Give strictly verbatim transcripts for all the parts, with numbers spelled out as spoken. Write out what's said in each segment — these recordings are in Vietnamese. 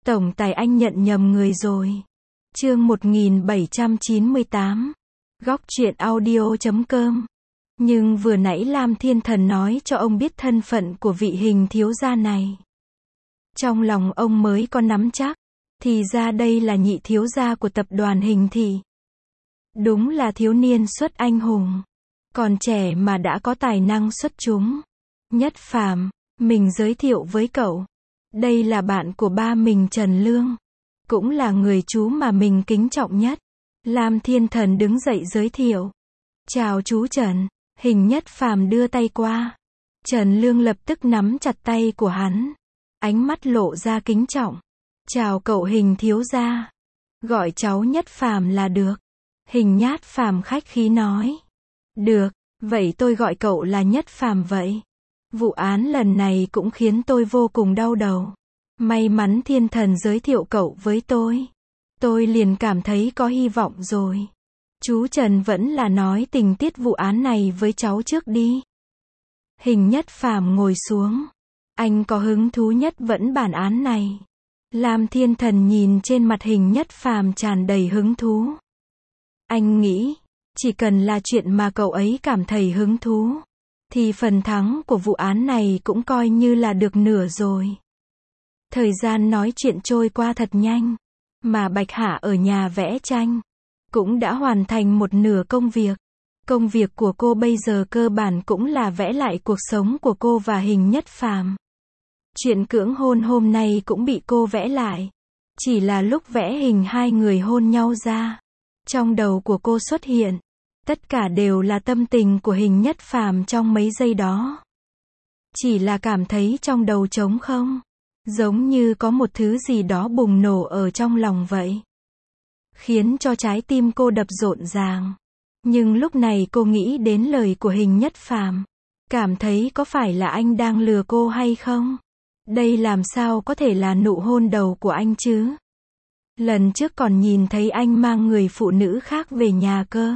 Tổng tài anh nhận nhầm người rồi. Chương một nghìn bảy trăm chín mươi tám. Góc truyện audio chấm com. Nhưng vừa nãy Lam Thiên Thần nói cho ông biết thân phận của vị Hình thiếu gia này. Trong lòng ông mới có nắm chắc. Thì ra đây là nhị thiếu gia của tập đoàn Hình thị. Đúng là thiếu niên xuất anh hùng. Còn trẻ mà đã có tài năng xuất chúng. Nhất Phàm, mình giới thiệu với cậu. Đây là bạn của ba mình Trần Lương. Cũng là người chú mà mình kính trọng nhất. Lam Thiên Thần đứng dậy giới thiệu. Chào chú Trần. Hình Nhất Phàm đưa tay qua. Trần Lương lập tức nắm chặt tay của hắn. Ánh mắt lộ ra kính trọng. Chào cậu Hình thiếu gia. Gọi cháu Nhất Phàm là được. Hình Nhất Phàm khách khí nói. Được, vậy tôi gọi cậu là Nhất Phàm vậy. Vụ án lần này cũng khiến tôi vô cùng đau đầu. May mắn Thiên Thần giới thiệu cậu với tôi. Tôi liền cảm thấy có hy vọng rồi. Chú Trần vẫn là nói tình tiết vụ án này với cháu trước đi. Hình Nhất Phàm ngồi xuống. Anh có hứng thú nhất vẫn bản án này. Lam Thiên Thần nhìn trên mặt Hình Nhất Phàm tràn đầy hứng thú. Anh nghĩ, chỉ cần là chuyện mà cậu ấy cảm thấy hứng thú, thì phần thắng của vụ án này cũng coi như là được nửa rồi. Thời gian nói chuyện trôi qua thật nhanh, mà Bạch Hạ ở nhà vẽ tranh, cũng đã hoàn thành một nửa công việc. Công việc của cô bây giờ cơ bản cũng là vẽ lại cuộc sống của cô và Hình Nhất Phàm. Chuyện cưỡng hôn hôm nay cũng bị cô vẽ lại. Chỉ là lúc vẽ hình hai người hôn nhau ra, trong đầu của cô xuất hiện, tất cả đều là tâm tình của Hình Nhất Phàm trong mấy giây đó. Chỉ là cảm thấy trong đầu trống không, giống như có một thứ gì đó bùng nổ ở trong lòng vậy. Khiến cho trái tim cô đập rộn ràng. Nhưng lúc này cô nghĩ đến lời của Hình Nhất Phàm, cảm thấy có phải là anh đang lừa cô hay không? Đây làm sao có thể là nụ hôn đầu của anh chứ? Lần trước còn nhìn thấy anh mang người phụ nữ khác về nhà cơ.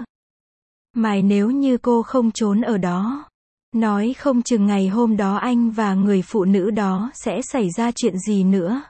Mà nếu như cô không trốn ở đó, nói không chừng ngày hôm đó anh và người phụ nữ đó sẽ xảy ra chuyện gì nữa.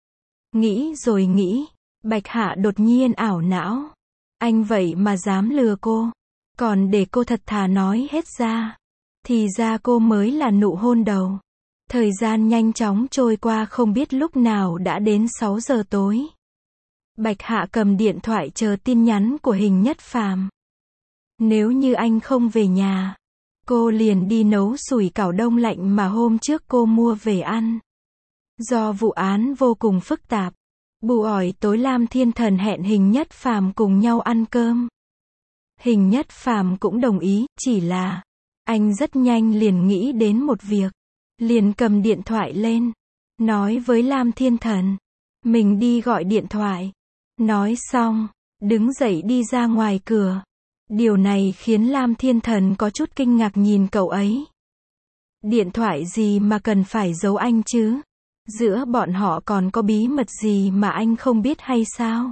Nghĩ rồi nghĩ, Bạch Hạ đột nhiên ảo não. Anh vậy mà dám lừa cô, còn để cô thật thà nói hết ra, thì ra cô mới là nụ hôn đầu. Thời gian nhanh chóng trôi qua không biết lúc nào đã đến sáu giờ tối. Bạch Hạ cầm điện thoại chờ tin nhắn của Hình Nhất Phàm. Nếu như anh không về nhà, cô liền đi nấu sủi cảo đông lạnh mà hôm trước cô mua về ăn. Do vụ án vô cùng phức tạp, buổi tối Lam Thiên Thần hẹn Hình Nhất Phàm cùng nhau ăn cơm. Hình Nhất Phàm cũng đồng ý, chỉ là anh rất nhanh liền nghĩ đến một việc, liền cầm điện thoại lên, nói với Lam Thiên Thần, mình đi gọi điện thoại. Nói xong, đứng dậy đi ra ngoài cửa. Điều này khiến Lam Thiên Thần có chút kinh ngạc nhìn cậu ấy. Điện thoại gì mà cần phải giấu anh chứ? Giữa bọn họ còn có bí mật gì mà anh không biết hay sao?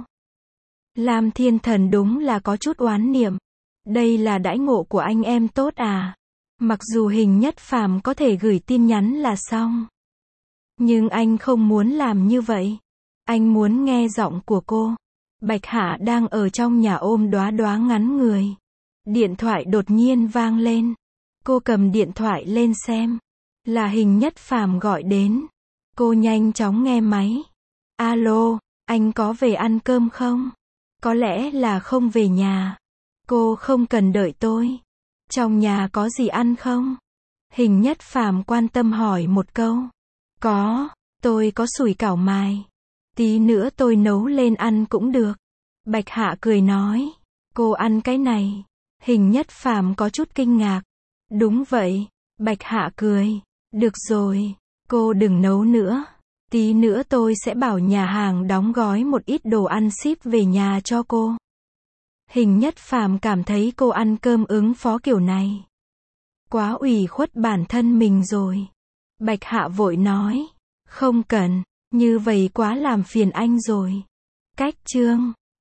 Lam Thiên Thần đúng là có chút oán niệm. Đây là đãi ngộ của anh em tốt à? Mặc dù Hình Nhất Phàm có thể gửi tin nhắn là xong, nhưng anh không muốn làm như vậy. Anh muốn nghe giọng của cô. Bạch Hạ đang ở trong nhà ôm đóa đóa ngắn người. Điện thoại đột nhiên vang lên. Cô cầm điện thoại lên xem. Là Hình Nhất Phàm gọi đến. Cô nhanh chóng nghe máy. Alo, anh có về ăn cơm không? Có lẽ là không về nhà. Cô không cần đợi tôi. Trong nhà có gì ăn không? Hình Nhất Phàm quan tâm hỏi một câu. Có, tôi có sủi cảo mài. Tí nữa tôi nấu lên ăn cũng được. Bạch Hạ cười nói. Cô ăn cái này. Hình Nhất Phàm có chút kinh ngạc. Đúng vậy. Bạch Hạ cười. Được rồi, cô đừng nấu nữa. Tí nữa tôi sẽ bảo nhà hàng đóng gói một ít đồ ăn ship về nhà cho cô. Hình Nhất Phàm cảm thấy cô ăn cơm ứng phó kiểu này, quá ủy khuất bản thân mình rồi. Bạch Hạ vội nói. Không cần. Như vậy quá làm phiền anh rồi. Cách chương